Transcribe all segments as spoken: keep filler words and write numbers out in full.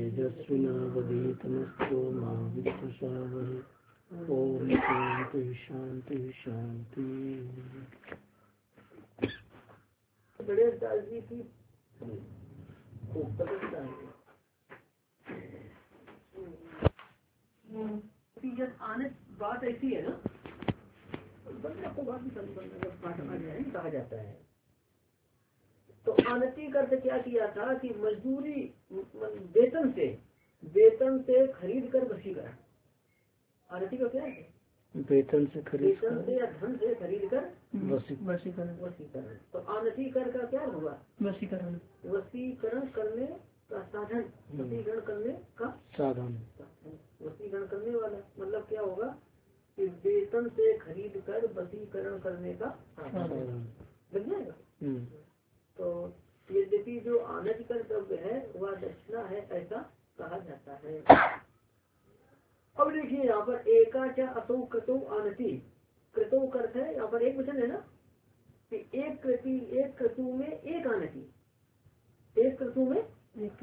तेजस्विनावधीतमस्तु मा विद्विषावहै। ओम शांति शांति शांति। गणेश दास जी की आने बात ऐसी है ना, बंदा को बात पाठ आ जाए कहा जाता है। तो आनति का अर्थ क्या किया था कि मजदूरी वेतन से वेतन से खरीद कर वशीकरण। आनति का क्या है? वेतन से खरीद वेतन से या धन से खरीद कर वशीकरण वशीकरण। तो आनति कर का क्या हुआ? वशीकरण वशीकरण करने का साधन, वशीकरण करने का साधन, वशीकरण करने वाला। मतलब क्या होगा कि वेतन से खरीद कर वशीकरण करने का साधन लग जाएगा। तो यद्यपि जो आनति कर द्रव्य है वह दक्षिणा है ऐसा कहा जाता है। अब देखिए यहाँ पर एका च असौ कृतो आनति। कृतो अर्थ है यहाँ पर एक वचन है ना कि एक कृति एक क्रतु में एक आनति, एक क्रतु में एक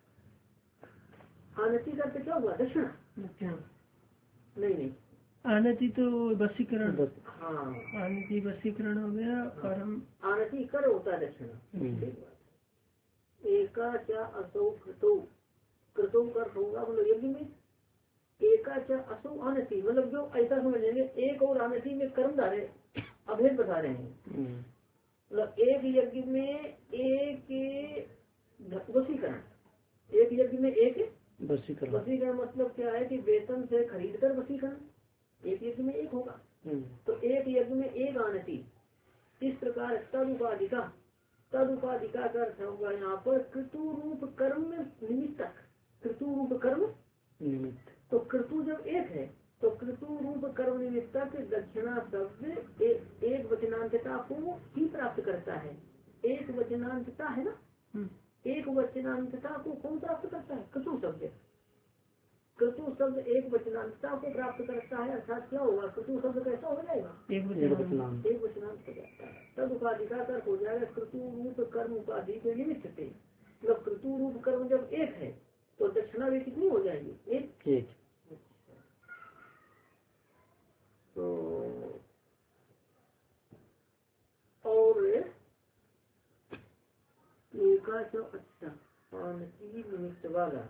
आनति का अर्थ क्या हुआ? दक्षिणा नहीं नहीं आनति तो वशीकरण। हाँ आनति वशीकरण हो गया। और हम आनति कर होता है दक्षिणा। एका च असौ कृतो, कृतो कर होगा मतलब यज्ञ में। एका च असौ आनति मतलब जो ऐसा समझ लेंगे एक और आनति में कर्मधारे अभेद बता रहे हैं। मतलब एक यज्ञ में एक वशीकरण, एक यज्ञ में एक वशीकरण। वशीकरण मतलब क्या है कि वेतन से खरीद कर वशीकरण एक यज्ञ में एक होगा। तो एक यज्ञ में एक आनति। इस प्रकार तदुपाधिका, तदुपाधिका का अर्थ होगा यहाँ पर कृतु रूप कर्म निमित्तक। कृतु रूप कर्म निमित्त। तो कृतु जब एक है तो कृतु रूप कर्म निमित्तक दक्षिणा शब्द ए, एक वचनांतता को ही प्राप्त करता है। एक वचनांतता है ना, एक वचनांतता को कौन प्राप्त करता है? कृतु शब्द। कृतु शब्द एक वचनांतता को प्राप्त करता है। अर्थात क्या होगा? कृतु शब्द कैसा हो जाएगा? एक वचनांत एक वचनांत हो जाता है। तब उपाधिका का हो जाएगा कृतु रूप कर्म उपाधि के निमित्त से। मतलब कृतु रूप कर्म जब एक है तो दक्षिणा भी कितनी हो जाएगी? एक एक। तो और एका जो अच्छा आनति निमित्त वाला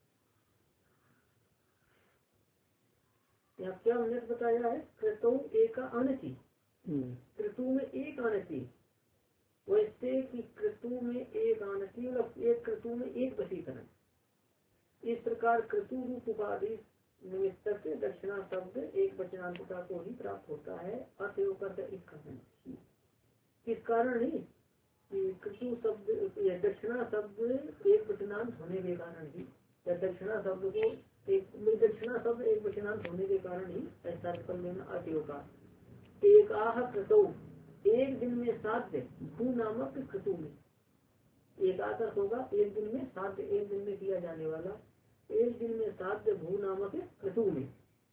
यहाँ क्या हमने बताया है? कृतौ एक आनति, कृतु में एक आनति। वैसे कि कृतु में एक आनति मतलब एक कृतु में एक वशीकरण। इस प्रकार कृतु रूप उपाधि निमित्त से दक्षिणा शब्द एक वचनांतता को ही प्राप्त होता है। अतएव करते इस कारण, किस कारण ही कि कृतु शब्द या दक्षिणा शब्द एक वचनांत होने के कारण ही, या दक्षिणा शब्द को एक दक्षिणा शब्द एक वचनांत होने के कारण ही ऐसा कर लेना। अतएव का एक आह कृतौ एक दिन में साध्य भू नामक कृतु में। एक आकर होगा एक दिन में साध्य, एक दिन में किया जाने वाला। एक दिन में साध्य भू नामक कृतु में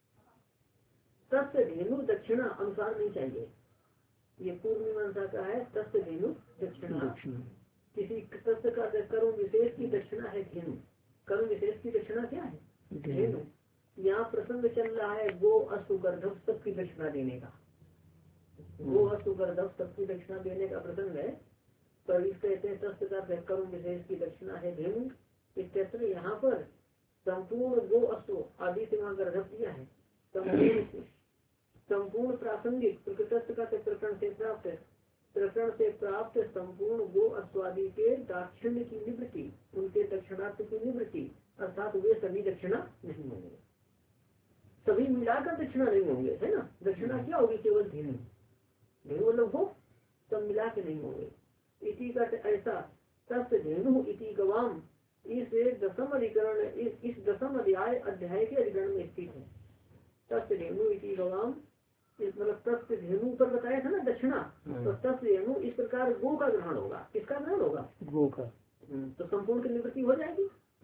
तस्य धेनु दक्षिणा अनुसार नहीं चाहिए। ये पूर्व मीमांसा का है। तस्य धेनु दक्षिणा, किसी तस्य का कर्म विशेष की दक्षिणा है धेनु। कर्म विशेष की दक्षिणा क्या है? धेनु। यहाँ प्रसंग चल रहा है गो अश्व गर्दभ सबकी दक्षिणा देने का। गो अश्व गर्दभ सबकी दक्षिणा देने का प्रसंग है। पर इस कहते हैं तस्य का कर्म विशेष की दक्षिणा है धेनु। इस यहाँ पर संपूर्ण गो अश्व आदि से वहाँ गर्दभ दिया है। संपूर्ण संपूर्ण प्रासंगिक प्रकृत का प्रकरण से प्राप्त प्रकरण से प्राप्त संपूर्ण गो अश्वादि के दाक्षिण्य की निवृत्ति, उनके दक्षिणार्थ की निवृत्ति। अर्थात वे सभी दक्षिणा नहीं होंगे, सभी मिलाकर दक्षिणा नहीं होंगे, है ना। दक्षिणा क्या होगी? केवल धेनु, धेनु मतलब हो, सब मिला के नहीं होंगे। इसी का ऐसा तस्य धेनु इति गवाम, इस दसम अधिकरण इस, इस दसम अध्याय अध्याय के अधिकरण में स्थित है। तस्य धेनु इति गवाम, इस मतलब तस्य धेनु पर बताया था ना दक्षिणा, तो तस्य धेनु इस प्रकार गो का ग्रहण होगा। किसका ग्रहण होगा? गो का। तो संपूर्ण की निवृत्ति हो जाएगी।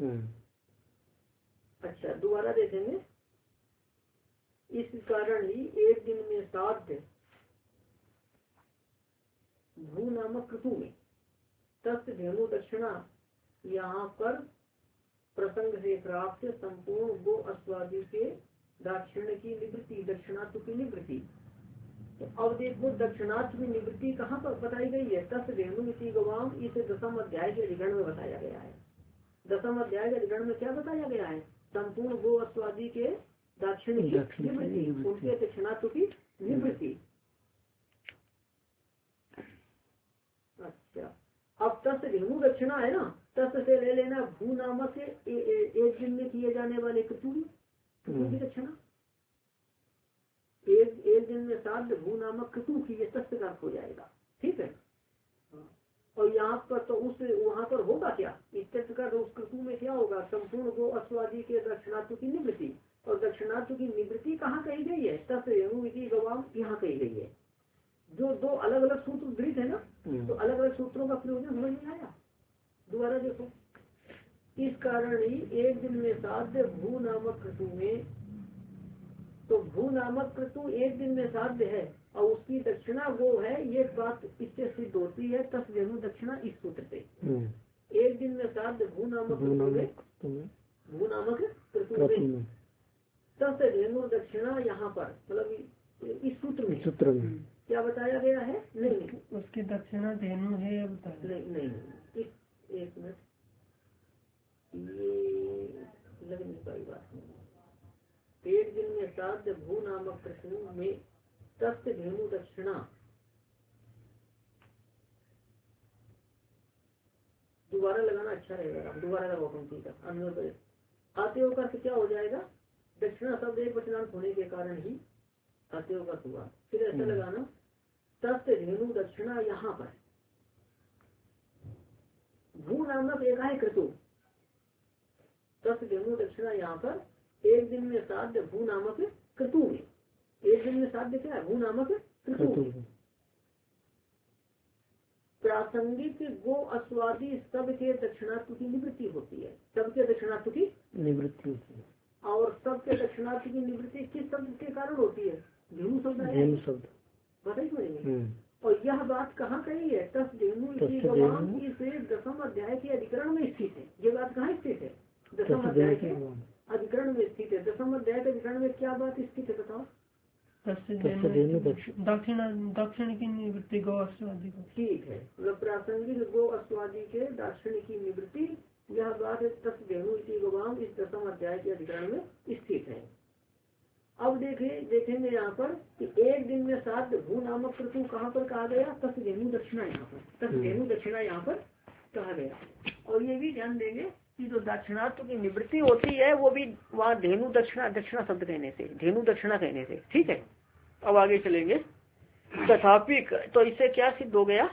अच्छा दोबारा देखेंगे। इस कारण ही एक दिन में साध्य भू नामक ऋतु में तस्य धेनु दक्षिणा, यहाँ पर प्रसंग से प्राप्त संपूर्ण गो अस्वादि के दाक्षिण्य की निवृत्ति, दक्षिणात्व की निवृत्ति। तो अब देखो दक्षिणात्व की निवृत्ति कहाँ पर बताई गई है? तस् रेणुमिति गवाम, इस दसम अध्याय के अधिकरण में बताया गया है। दसम अध्याय के अधिकरण में क्या बताया गया है? संपूर्ण गो अस्वादि के दाक्षिण्य की निवृत्ति, उनके दक्षिणात्व की निवृत्ति। अच्छा, अब तस् रेणु दक्षिणा है ना, तस् से ले लेना भू नामक से ए, ए, एक दिन में किए जाने वाले कृतु की दक्षिणा, एक एक दिन में सात भू नामक कृतु की, ये तस् का हो जाएगा। ठीक है। और यहाँ पर तो उस वहाँ पर होगा क्या? इस तत्व का उस कृतु में क्या होगा? संपूर्ण गो अस्वादि के दक्षिणात्व की निवृत्ति। और दक्षिणात्व की निवृत्ति कहाँ कही गई है? तस् रेणुमिति गवाम, यहाँ कही गई है। जो दो अलग अलग सूत्र गृहीत है ना, तो अलग अलग सूत्रों का प्रयोजन समझ में आया। दोबारा देखो, इस कारण ही एक दिन में साध्य भू नामक कृतु में, तो भू नामक कृतु एक दिन में साध्य है और उसकी दक्षिणा वो है, ये बात इससे सिद्ध होती है। तस् रेणु दक्षिणा इस सूत्र से, एक दिन में साध्य भू नामक कृतु में, भू नामक कृतु में तस् रेणु दक्षिणा, यहाँ पर मतलब इस सूत्र में सूत्र में क्या बताया गया है? नहीं नहीं, उसकी दक्षिणा धेनु है अब नहीं नहीं, इस एक मिनट, ये लग नहीं पाई बात नहीं। एक दिन में साध्य भू नामक कृष्ण में तस् धेनु दक्षिणा, दोबारा लगाना अच्छा रहेगा। दोबारा लगाओ पंक्ति का अन्य आते का क्या हो जाएगा? दक्षिणा शब्द एक वचनांत होने के कारण ही आते का हुआ। फिर ऐसा लगाना तस् धेनु दक्षिणा, यहाँ पर भू नामक एक है कृतु, तस् धेनु दक्षिणा यहाँ पर एक दिन में साध्य भू नामक कृतु में, एक दिन में साध्य क्या है? भू नामक कृतु में। प्रासंगिक गो अस्वादी सब के दक्षिणात्व की निवृत्ति होती है, सबके दक्षिणात्व की निवृत्ति होती है। और सबके दक्षिणात्व की निवृत्ति किस शब्द के कारण होती है? धेनु शब्द है, शब्द बताइए समझेंगे। और यह बात कहाँ कही है? तस् धेनु इसी गवाम, इस दसम अध्याय के अधिकरण में स्थित है। ये बात कहाँ स्थित है? दसम अध्याय के अधिकरण में स्थित है। दसम अध्याय के अधिकरण में क्या बात स्थित है बताओ? दक्षिण दक्षिण की निवृत्ति गो अस्वादि। ठीक है, मतलब प्रासंगिक गो अस्वादि के दाक्षिण की निवृत्ति, यह बात तस् धेनु इसी गवाम इस दसम अध्याय के अधिकरण में स्थित है। अब देखे देखेंगे यहाँ पर कि एक दिन में सात भू नामक कृतु कहाँ पर कहा गया? तस् धेनु दक्षिणा, यहाँ पर तस् धेनु दक्षिणा यहाँ पर कहा गया। और ये भी ध्यान देंगे कि जो दक्षिणात्व की निवृत्ति होती है वो भी वहाँ धेनु दक्षिणा, दक्षिणा शब्द कहने से, धेनु दक्षिणा कहने से। ठीक है, अब आगे चलेंगे। तथापि तो इससे क्या सिद्ध हो गया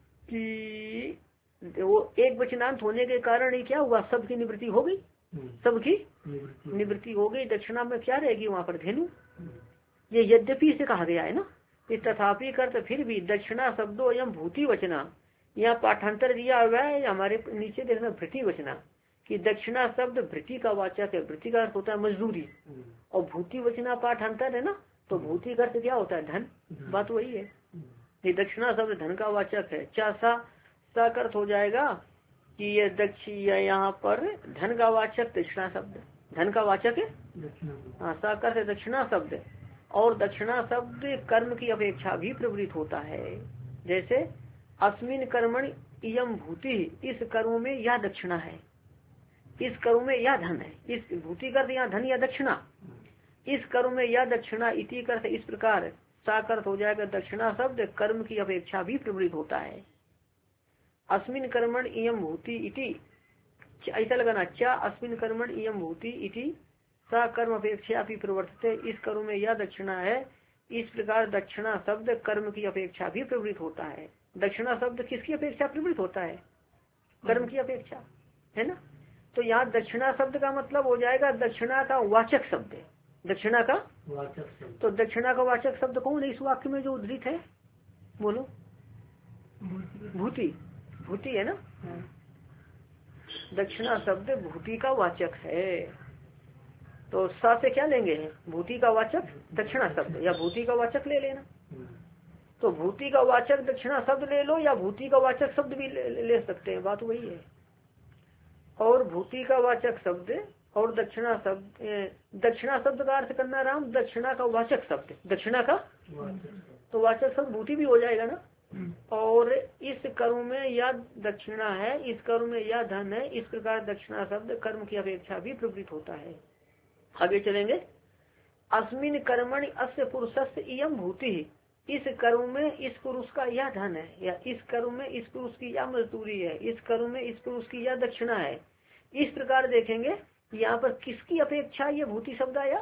कि वो एक वचनांत होने के कारण ही क्या हुआ? सबकी निवृत्ति हो गई, सबकी निवृत्ति हो गई। दक्षिणा में क्या रहेगी? वहाँ पर धेनु। ये यद्यपि से कहा गया है ना, ये तथापि कर फिर भी दक्षिणा शब्दों एवं भूति वचना, यहाँ पाठांतर दिया हुआ है हमारे नीचे देखना भृति वचना, कि दक्षिणा शब्द भृति का वाचक है। भृति का अर्थ होता है मजदूरी, और भूति वचना पाठांतर है ना, तो भूति का अर्थ क्या होता है? धन। बात वही है, ये दक्षिणा शब्द धन का वाचक है। चा सा सा अर्थ हो जाएगा कि ये दक्षि यहाँ पर धन का वाचक दक्षिणा शब्द, धन का वाचक है। हाँ, सा अर्थ दक्षिणा शब्द। और दक्षिणा शब्द कर्म की अपेक्षा भी प्रवृत्त होता है। जैसे अस्मिन कर्मण इयम भूति, इस कर्म में यह दक्षिणा है, इस कर्म में यह धन है। इस भूति कर यहाँ धन या दक्षिणा, इस कर्म में यह दक्षिणा इति कर इस प्रकार साकर्थ हो जाएगा। दक्षिणा शब्द कर्म की अपेक्षा भी प्रवृत्त होता है। अस्मिन कर्मण इयम भूति इति, ऐसा लगाना, क्या अस्मिन कर्मण इयम भूति इति सा कर्म अपेक्षा भी प्रवर्तते, इस कर्म में यह दक्षिणा है। इस प्रकार दक्षिणा शब्द कर्म की अपेक्षा भी प्रवृत्त होता है। दक्षिणा शब्द किसकी अपेक्षा प्रवृत्त होता है? कर्म की अपेक्षा, है ना। तो यहाँ दक्षिणा शब्द का मतलब हो जाएगा दक्षिणा का वाचक शब्द, दक्षिणा का वाचक शब्द। तो दक्षिणा का वाचक शब्द कौन है इस वाक्य में जो उद्धृत है? बोलो। भूति, भूति है ना। दक्षिणा शब्द भूति का वाचक है। तो सा से क्या लेंगे? भूति का वाचक दक्षिणा शब्द, या भूति का वाचक ले लेना। तो भूति का वाचक दक्षिणा शब्द ले लो, या भूति का वाचक शब्द भी ले, ले सकते हैं, बात वही है। और भूति का वाचक शब्द और दक्षिणा शब्द, दक्षिणा शब्द का अर्थ करना राम, दक्षिणा का वाचक शब्द, दक्षिणा का तो वाचक शब्द भूति भी हो जाएगा ना। और इस कर्म में या दक्षिणा है, इस कर्म में या धन है, इस प्रकार दक्षिणा शब्द कर्म की अपेक्षा भी प्रवृत्त होता है। आगे चलेंगे। अस्मिन कर्मणि अस्य पुरुषस्य इयं भूति, इस कर्म में इस पुरुष का यह धन है, या इस कर्म में इस पुरुष की यह मजदूरी है, इस कर्म में इस पुरुष की यह दक्षिणा है। इस प्रकार देखेंगे यहाँ पर किसकी अपेक्षा ये भूति शब्द आया,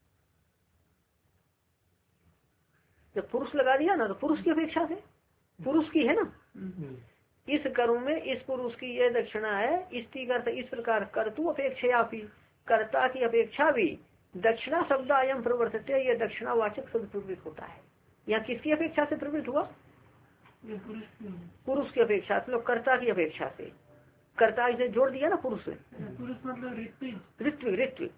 जब पुरुष लगा दिया ना तो पुरुष की अपेक्षा से, पुरुष की है ना। इस कर्म में इस पुरुष की यह दक्षिणा है, इस इस प्रकार कर्तु अपेक्षा भी, कर्ता की अपेक्षा भी दक्षिणा शब्द अयम प्रवर्तित, यह दक्षिणावाचक शब्द प्रवृत्त होता है। यहाँ किसकी अपेक्षा से प्रवृत्त हुआ, पुरुष की अपेक्षा से, कर्ता की अपेक्षा से, कर्ता इसे जोड़ दिया ना पुरुष से, पुरुष मतलब ऋत्विक, ऋत्विक ऋत्विक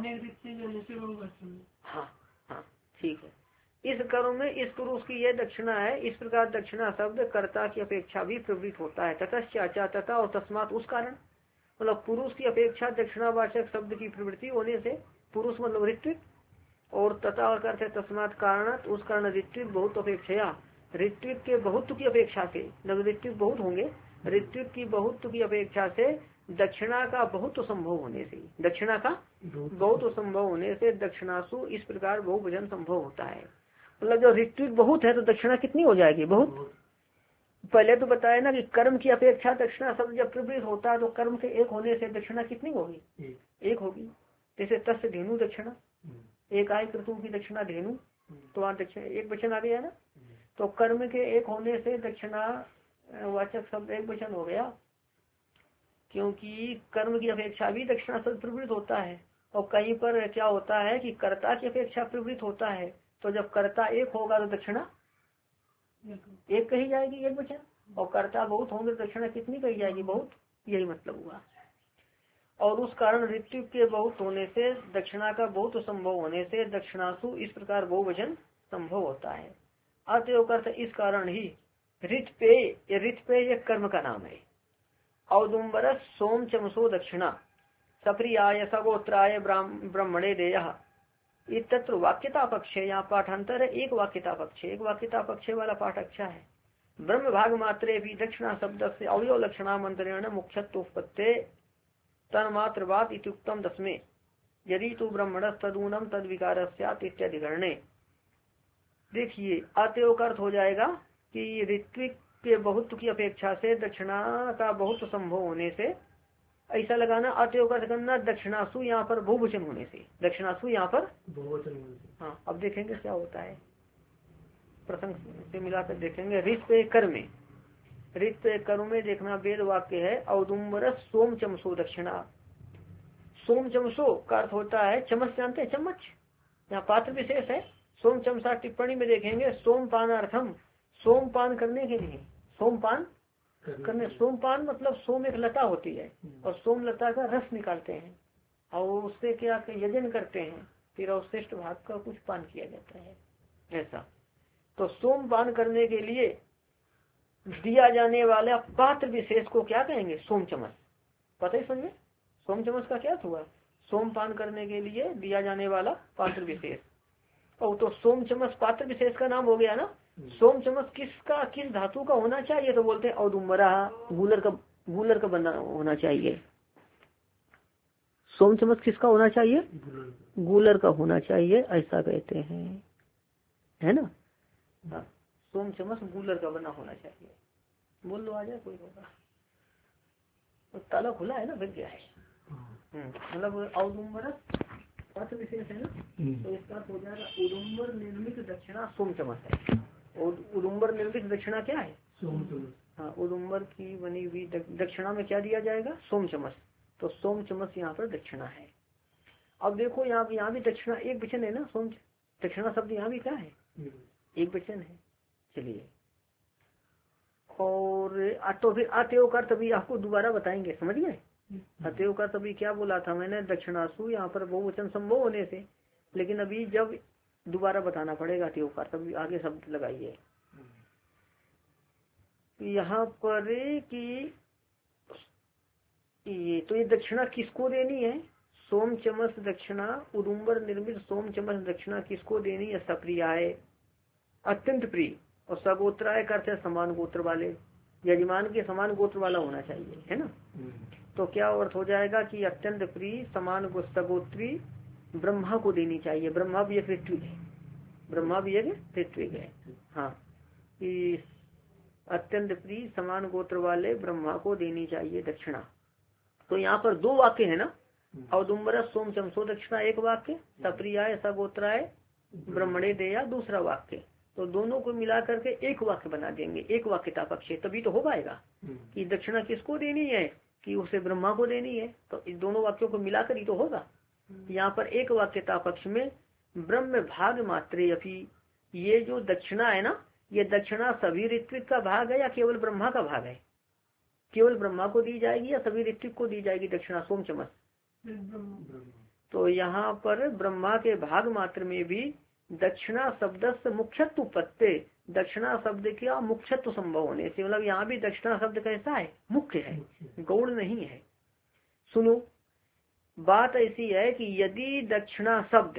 हाँ हाँ ठीक है। इस कर्म में इस पुरुष की यह दक्षिणा है, इस प्रकार दक्षिणा शब्द कर्ता की अपेक्षा भी प्रवृत्त होता है। ततश्चाचा तथा और तस्मात उस कारण, मतलब पुरुष की अपेक्षा दक्षिणावाचक शब्द की प्रवृत्ति होने से, पुरुष मतलब ऋत्विक, और तथा करते तस्मात कारण, उस कारण ऋत्विक बहुत अपेक्षा, ऋत्विक के बहुत की अपेक्षा से, जब ऋत्विक बहुत होंगे, ऋत्विक की बहुत की अपेक्षा से दक्षिणा का बहुत संभव होने से, दक्षिणा का बहुत संभव होने से दक्षिणासु इस प्रकार बहुवचन संभव होता है। मतलब जो ऋत्विक बहुत है तो दक्षिणा कितनी हो जाएगी, बहुत। पहले तो बताया ना कि कर्म की अपेक्षा दक्षिणा शब्द जब प्रवृत्त होता है तो कर्म के एक होने से दक्षिणा कितनी होगी, एक होगी। जैसे तस्य धेनु दक्षिणा, एक आय क्रतु की दक्षिणा धेनु, तो वहाँ दक्षिणा एक वचन आ गया ना। तो कर्म के एक होने से दक्षिणा वाचक शब्द एक वचन हो गया, क्योंकि कर्म की अपेक्षा भी दक्षिणा शब्द प्रवृत्त होता है। और कहीं पर क्या होता है कि कर्ता की अपेक्षा प्रवृत्त होता है, तो जब कर्ता एक होगा तो दक्षिणा एक कही जाएगी, एक वचन, और कर्ता बहुत होंगे तो दक्षिणा कितनी कही जाएगी, बहुत। यही मतलब हुआ। और उस कारण ऋत्विक के बहुत होने से दक्षिणा का बहुत संभव होने से दक्षिणासु इस प्रकार बहुवचन संभव होता है। अतएव अर्थ इस कारण ही ऋतपेय, ऋतपेय एक कर्म का नाम है। औदुम्बरस सोम चमसो दक्षिणा सप्रियाय सगोत्राय ब्राह्मणे देयः, तत्र वाक्यता पक्ष है। यहाँ पाठांतर है, एक वाक्यता पक्ष, एक वाक्यता पक्ष वाला पाठ अच्छा है। ब्रह्म भाग मात्रे भी दक्षिणा शब्द से अवयव लक्षणा मंत्रेण मुख्यत्वोत्पत्ते तन्मात्र बात इत्युक्तम दसवें, यदि तो ब्रह्मण तदूनम तद विकार इत्यादिकरणे। देखिए अतएव का अर्थ हो जाएगा कि ऋत्विक के बहुत की अपेक्षा से दक्षिणा का बहुत संभव होने से, ऐसा लगाना। अतएव का अर्थ करना दक्षिणासु यहाँ पर बहुवचन होने से, दक्षिणासु यहाँ पर बहुवचन होने से। हाँ अब देखेंगे क्या होता है, प्रसंग से मिलाकर देखेंगे। ऋत पे कर्म, ऋत पे कर्म में देखना वेद वाक्य है, औदुम्बरस सोम चमसो दक्षिणा। सोम चमसो का अर्थ होता है चम्मच, जानते हैं चम्मच, यहाँ पात्र विशेष है। सोम चमसा टिप्पणी में देखेंगे सोमपान अर्थम, सोमपान करने के लिए, सोमपान करने, सोमपान मतलब सोम एक लता होती है और सोम लता का रस निकालते हैं और उससे क्या यजन करते हैं, फिर अवशिष्ट भाग का कुछ पान किया जाता है ऐसा। तो सोमपान करने के लिए दिया जाने वाला पात्र विशेष को क्या कहेंगे, सोम चमच। पता ही समझे सोम चमच का क्या हुआ, सोमपान करने के लिए दिया जाने वाला पात्र विशेष। और तो सोम चमच पात्र विशेष का नाम हो गया ना। सोम चमच किसका, किस धातु का होना चाहिए, तो बोलते हैं औदुम्बरा, गूलर का, गूलर का बना होना चाहिए। सोम चमच किसका होना चाहिए, गूलर का होना चाहिए, ऐसा कहते हैं, है ना। हाँ सोम चमच गूलर का बना होना चाहिए। बोल लो आ जाए कोई होगा, तो ताला खुला है ना, फिर क्या है। मतलब औदुम्बरस पात्र विशेष है ना, तो इसका हो जाएगा उदुम्बर निर्मित दक्षिणा सोम चमच है। और उदुम्बर निर्मित दक्षिणा क्या है, सोम चमच। हाँ उदुम्बर की बनी हुई दक्षिणा में क्या दिया जाएगा, सोम चमच। तो सोम चमच यहाँ पर दक्षिणा है। अब देखो यहाँ यहाँ भी दक्षिणा एक वचन है ना, सोम दक्षिणा शब्द यहाँ भी क्या है, एक वचन है। चलिए और तो फिर अतएव का तभी आपको दोबारा बताएंगे, समझ गए। अतएव का तभी क्या बोला था मैंने, दक्षिणासु यहाँ पर बहुवचन संभव होने से, लेकिन अभी जब दोबारा बताना पड़ेगा अतएव का तभी आगे शब्द लगाइए। यहाँ पर कि ये तो ये दक्षिणा किसको देनी है? सोम चमस दक्षिणा, उदुम्बर निर्मित सोम चमस दक्षिणा किसको देनी है? सप्रियाय, अत्यंत प्रिय। और सगोत्राय का अर्थ है समान गोत्र वाले, यजमान के समान गोत्र वाला होना चाहिए, है ना। तो क्या अर्थ हो जाएगा कि अत्यंत प्रिय समान सगोत्री ब्रह्मा को देनी चाहिए। ब्रह्मा भी एक ऋत्विक है, ब्रह्मा भी एक ऋत्विक है। हाँ, कि अत्यंत प्रिय समान गोत्र वाले ब्रह्मा को देनी चाहिए दक्षिणा। तो यहाँ पर दो वाक्य है ना, औदुम्बर सोम चमसो दक्षिणा एक वाक्य, सप्रियाय सगोत्राय ब्रह्मणे देया दूसरा वाक्य। तो दोनों को मिला करके एक वाक्य बना देंगे, एक वाक्यता पक्ष, तभी तो हो पाएगा कि दक्षिणा किसको देनी है, कि उसे ब्रह्मा को देनी है। तो इस दोनों वाक्यों को मिलाकर ही तो होगा। यहाँ पर एक वाक्यता पक्ष में ब्रह्म भाग मात्रे अपी, ये जो दक्षिणा है ना, ये दक्षिणा सभी ऋत्विक का भाग है या केवल ब्रह्मा का भाग है? केवल ब्रह्मा को दी जाएगी या सभी ऋत्विक को दी जाएगी दक्षिणा सोम चमस? तो यहाँ पर ब्रह्मा के भाग मात्र में भी दक्षिणा शब्द से मुख्यत्व पत्ते, दक्षिणा शब्द का मुख्यत्व संभव होने से, मतलब यहाँ भी दक्षिणा शब्द कैसा है? मुख्य है, गौण नहीं है। सुनो, बात ऐसी है कि यदि दक्षिणा शब्द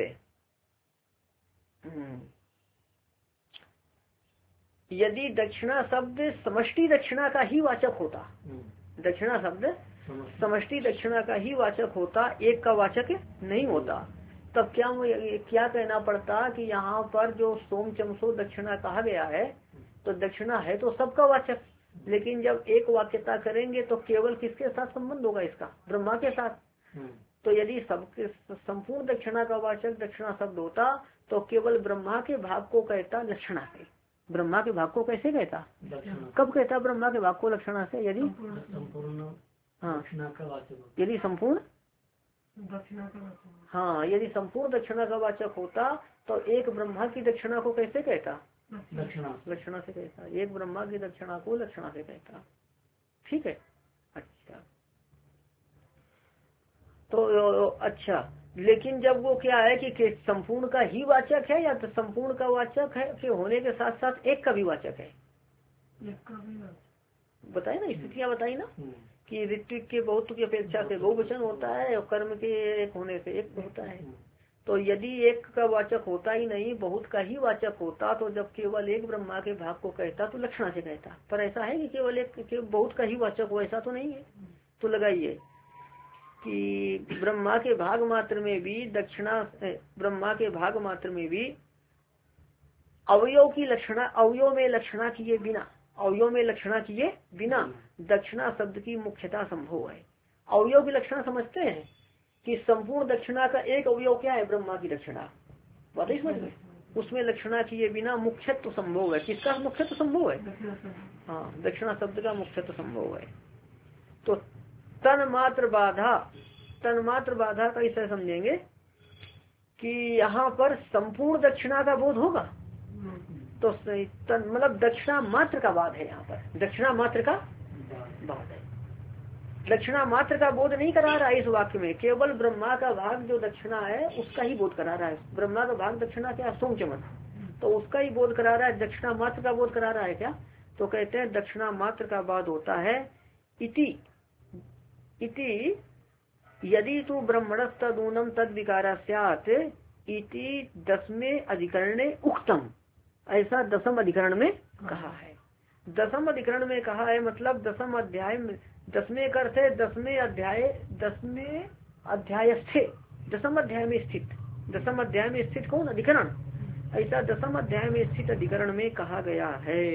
यदि दक्षिणा शब्द समष्टि दक्षिणा का ही वाचक होता, दक्षिणा शब्द समष्टि दक्षिणा का ही वाचक होता, एक का वाचक नहीं होता, तब क्या क्या कहना पड़ता कि यहाँ पर जो सोम चमसो दक्षिणा कहा गया है, तो दक्षिणा है तो सबका वाचक, लेकिन जब एक वाक्यता करेंगे तो केवल किसके साथ संबंध होगा इसका? ब्रह्मा के साथ। तो यदि सबके संपूर्ण दक्षिणा का वाचक दक्षिणा शब्द होता तो केवल ब्रह्मा के भाग को कहता लक्षणा से। ब्रह्मा के भाग को कैसे कहता? कब कहता ब्रह्मा के भाग को लक्षणा से? यदि संपूर्ण हाँ, दक्षिणा का वाचक, यदि संपूर्ण दक्षिणा का वाचक, हाँ, यदि संपूर्ण दक्षिणा का वाचक होता तो एक ब्रह्मा की दक्षिणा को कैसे कहता? दक्षिणा लक्षणा से कहता। एक ब्रह्मा की दक्षिणा को लक्षणा से कहता। ठीक है, अच्छा। तो अच्छा, लेकिन जब वो क्या है कि संपूर्ण का ही वाचक है या तो संपूर्ण का वाचक है कि होने के साथ साथ एक का भी वाचक है? एक का भी वाचक बताए ना, स्थितियाँ बताई ना कि ऋत्विक के बहुत की अपेक्षा से बहुवचन होता है और कर्म के एक होने से एक होता है। तो यदि एक का वाचक होता ही नहीं, बहुत का ही वाचक होता, तो जब केवल एक ब्रह्मा के भाग को कहता तो लक्षणा से कहता। पर ऐसा है कि केवल एक के बहुत का ही वाचक हो, ऐसा तो नहीं है। तो लगाइए कि ब्रह्मा के भाग मात्र में भी दक्षिणा, ब्रह्मा के भाग मात्र में भी अवयव की लक्षणा, अवयव में लक्षणा किए बिना, अवयव में लक्षणा किए बिना दक्षिणा शब्द की मुख्यता संभव है। अवयव की लक्षणा समझते हैं कि संपूर्ण दक्षिणा का एक अवयव क्या है? ब्रह्मा की दक्षिणा, बात है समझ में। उसमें लक्षणा किए बिना मुख्यत्व संभव है। किसका मुख्यत्व संभव है? हाँ, दक्षिणा शब्द का मुख्यत्व संभव है। तो तन मात्र बाधा, तन मात्र बाधा का इसे समझेंगे कि यहाँ पर संपूर्ण दक्षिणा का बोध होगा, तो मतलब दक्षिणा मात्र का वाद है। यहाँ पर दक्षिणा मात्र का वाद है, दक्षिणा मात्र का बोध नहीं करा रहा है इस वाक्य में, केवल ब्रह्मा का भाग जो दक्षिणा है उसका ही बोध करा रहा है। ब्रह्मा का भाग दक्षिणा क्या? सोम चमस, तो उसका ही बोध करा रहा है। दक्षिणा मात्र का बोध करा रहा है क्या? तो कहते हैं दक्षिणा मात्र का वाद होता है इति इति यदि तू ब्रह्मणस्तूनम तद विकारा स्यात् इति दसवें अधिकरणे उक्तम, ऐसा दसम अधिकरण में कहा है। दसम अधिकरण में कहा है मतलब दसम अध्याय में, दसवें का अर्थ है दसवें अध्याय, दसवें अध्याय स्थित, दसम अध्याय में स्थित, दसम अध्याय में स्थित कौन? अधिकरण। ऐसा दसम अध्याय में स्थित अधिकरण में कहा गया है।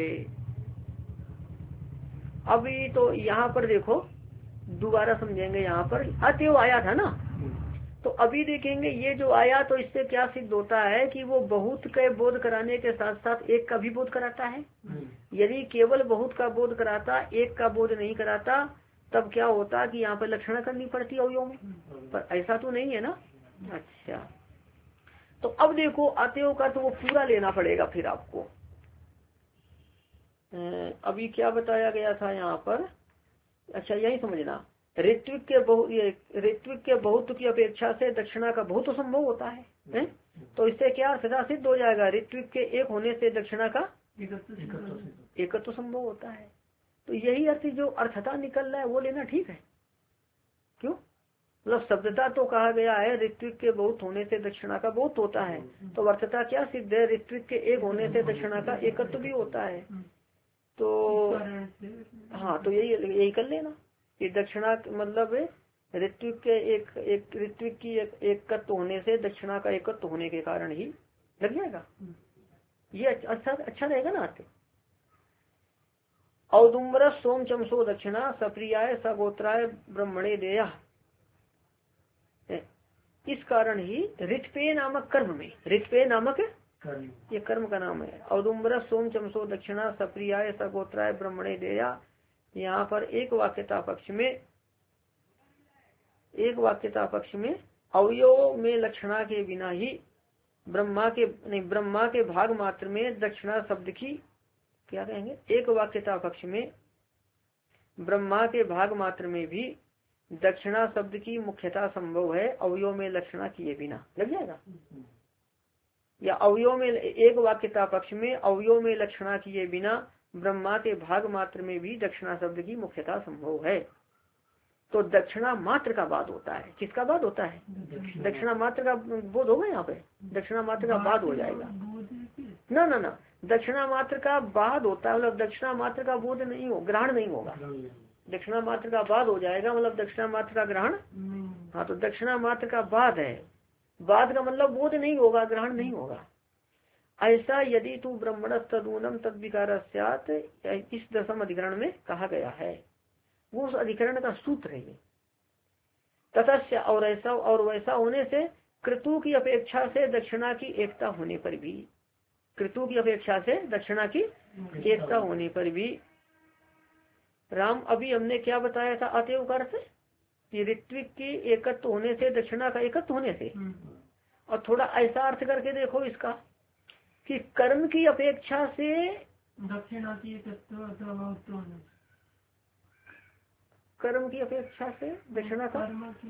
अभी तो यहाँ पर देखो, दोबारा समझेंगे। यहाँ पर अतएव आया था ना, तो अभी देखेंगे ये जो आया तो इससे क्या सिद्ध होता है कि वो बहुत के बोध कराने के साथ साथ एक का भी बोध कराता है। यदि केवल बहुत का बोध कराता, एक का बोध नहीं कराता, तब क्या होता कि यहाँ पर लक्षणा करनी पड़ती अवयव में, पर ऐसा तो नहीं है ना। अच्छा, तो अब देखो अतएव का तो वो पूरा लेना पड़ेगा फिर आपको। अभी क्या बताया गया था यहाँ पर? अच्छा, यही समझना, ऋत्विक के बहुत ऋत्विक के बहुत की अपेक्षा से दक्षिणा का बहुत संभव होता है, है? तो इससे क्या सदा सिद्ध हो जाएगा? ऋत्विक के एक होने से दक्षिणा का एकत्व संभव होता है। तो यही अर्थ जो अर्थता निकल रहा है वो लेना ठीक है। मतलब शब्दता तो कहा गया है ऋत्विक के बहुत होने से दक्षिणा का बहुत होता है, तो अर्थता क्या सिद्ध है, ऋत्विक के एक होने से दक्षिणा का एकत्व भी होता है। तो हाँ, तो यही यही कर लेना कि दक्षिणा मतलब ऋत्विक के एक एक ऋत्विक की एक एकत्व होने से दक्षिणा का एकत्व होने के कारण ही लग जाएगा। ये अच्छा अच्छा रहेगा ना आते। औदुम्बर सोम चमसो दक्षिणा सप्रियाय सगोत्राय ब्रह्मणे देया, इस कारण ही ऋतपे नामक कर्म में, ऋतपे नामक ये कर्म का नाम है। औदुम्बर सोम चमसो दक्षिणा सप्रियाय सगोत्राय ब्रह्मणे देया, यहाँ पर एक वाक्यता पक्ष में एक वाक्यता पक्ष में अवयव में लक्षणा के बिना ही ब्रह्मा के नहीं ब्रह्मा के भाग मात्र में दक्षिणा शब्द की क्या कहेंगे, एक वाक्यता पक्ष में ब्रह्मा के भाग मात्र में भी दक्षिणा शब्द की मुख्यता संभव है अवयव में लक्षणा किए बिना, लग जाएगा। या अवयव में एक वाक्यता पक्ष में अवयव में लक्षणा किए बिना ब्रह्मा के भाग मात्र में भी दक्षिणा शब्द की मुख्यता संभव है। तो दक्षिणा मात्र का बाद होता है, किसका बाद होता है, दक्षिणा मात्र का बोध होगा यहाँ पे, दक्षिणा मात्र का बाद हो जाएगा ना ना ना दक्षिणा मात्र का बाद होता है, मतलब दक्षिणा मात्र का बोध नहीं हो, ग्रहण नहीं होगा, दक्षिणा मात्र का बाद हो जाएगा, मतलब दक्षिणा मात्र का ग्रहण। हाँ, तो दक्षिणा मात्र का बाद है, बाद का मतलब बोध नहीं होगा, ग्रहण नहीं होगा। ऐसा यदि तू ब्रह्मण तदूनम तद विकार इस दशम अधिकरण में कहा गया है, वो उस अधिकरण का सूत्र है। ततस्य और ऐसा और वैसा होने से कृतु की अपेक्षा से दक्षिणा की एकता होने पर भी, कृतु की अपेक्षा से दक्षिणा की एकता होने पर भी राम, अभी हमने क्या बताया था अतएव का अर्थ कि ऋत्विक की एकत्व होने से दक्षिणा का एकत्व होने से, और थोड़ा ऐसा अर्थ करके देखो इसका कि कर्म की अपेक्षा से दक्षिणा की एकत्व, कर्म की अपेक्षा से दक्षिणा का,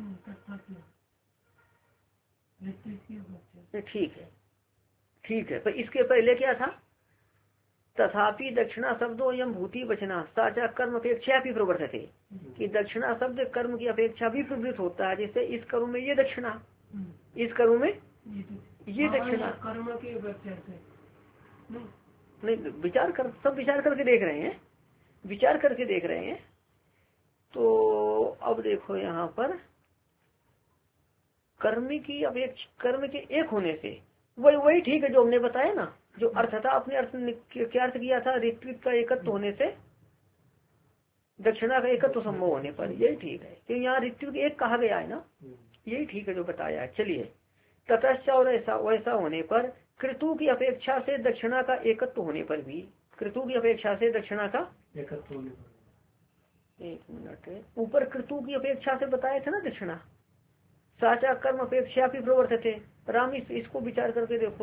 ठीक है ठीक है। तो इसके पहले क्या था, तथापि दक्षिणा शब्दों यम भूति वचना साचा कर्म अपेक्षा भी प्रवर्तते, कि दक्षिणा शब्द कर्म की अपेक्षा भी प्रवृत्त होता है। जैसे इस कर्म में ये दक्षिणा, इस कर्म में ये दक्षिणा, कर्म की अपेक्षा से नहीं, विचार कर, सब विचार करके देख रहे हैं, विचार करके देख रहे हैं। तो अब देखो यहाँ पर कर्म की अपेक्षा, कर्म के एक होने से वही वही ठीक है जो हमने बताया ना, जो अर्थ था अपने अर्थ क्या अर्थ किया था, ऋत्विक का एकत्व होने से दक्षिणा का एकत्व संभव होने पर, यही ठीक है क्योंकि यहाँ ऋत्विक एक कहा गया है ना, यही ठीक है जो बताया है। चलिए, ततश्च और ऐसा वैसा होने पर कृतु की अपेक्षा से दक्षिणा का एकत्व होने पर भी, कृतु की अपेक्षा से दक्षिणा का एकत्व होने पर, एक मिनट, ऊपर कृतु की अपेक्षा से बताया था ना दक्षिणा, साचा कर्म अपेक्षा भी प्रवर्तते। राम इस, इसको विचार करके देखो,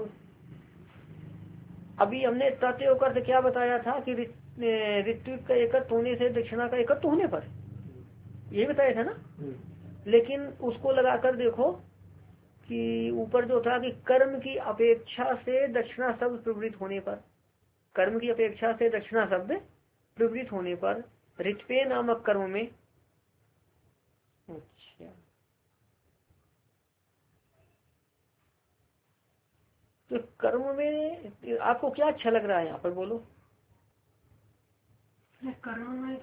अभी हमने तत्व अर्थ क्या बताया था कि ऋत्विक का एकत्व होने से दक्षिणा का एकत्व होने पर, यही बताया था ना। लेकिन उसको लगाकर देखो कि ऊपर जो था कि कर्म की अपेक्षा से दक्षिणा शब्द प्रवृत्त होने पर, कर्म की अपेक्षा से दक्षिणा शब्द प्रवृत्त होने पर ऋत्पे नामक कर्म में, अच्छा तो कर्म में आपको क्या अच्छा लग रहा है यहाँ पर, बोलो। कर्म में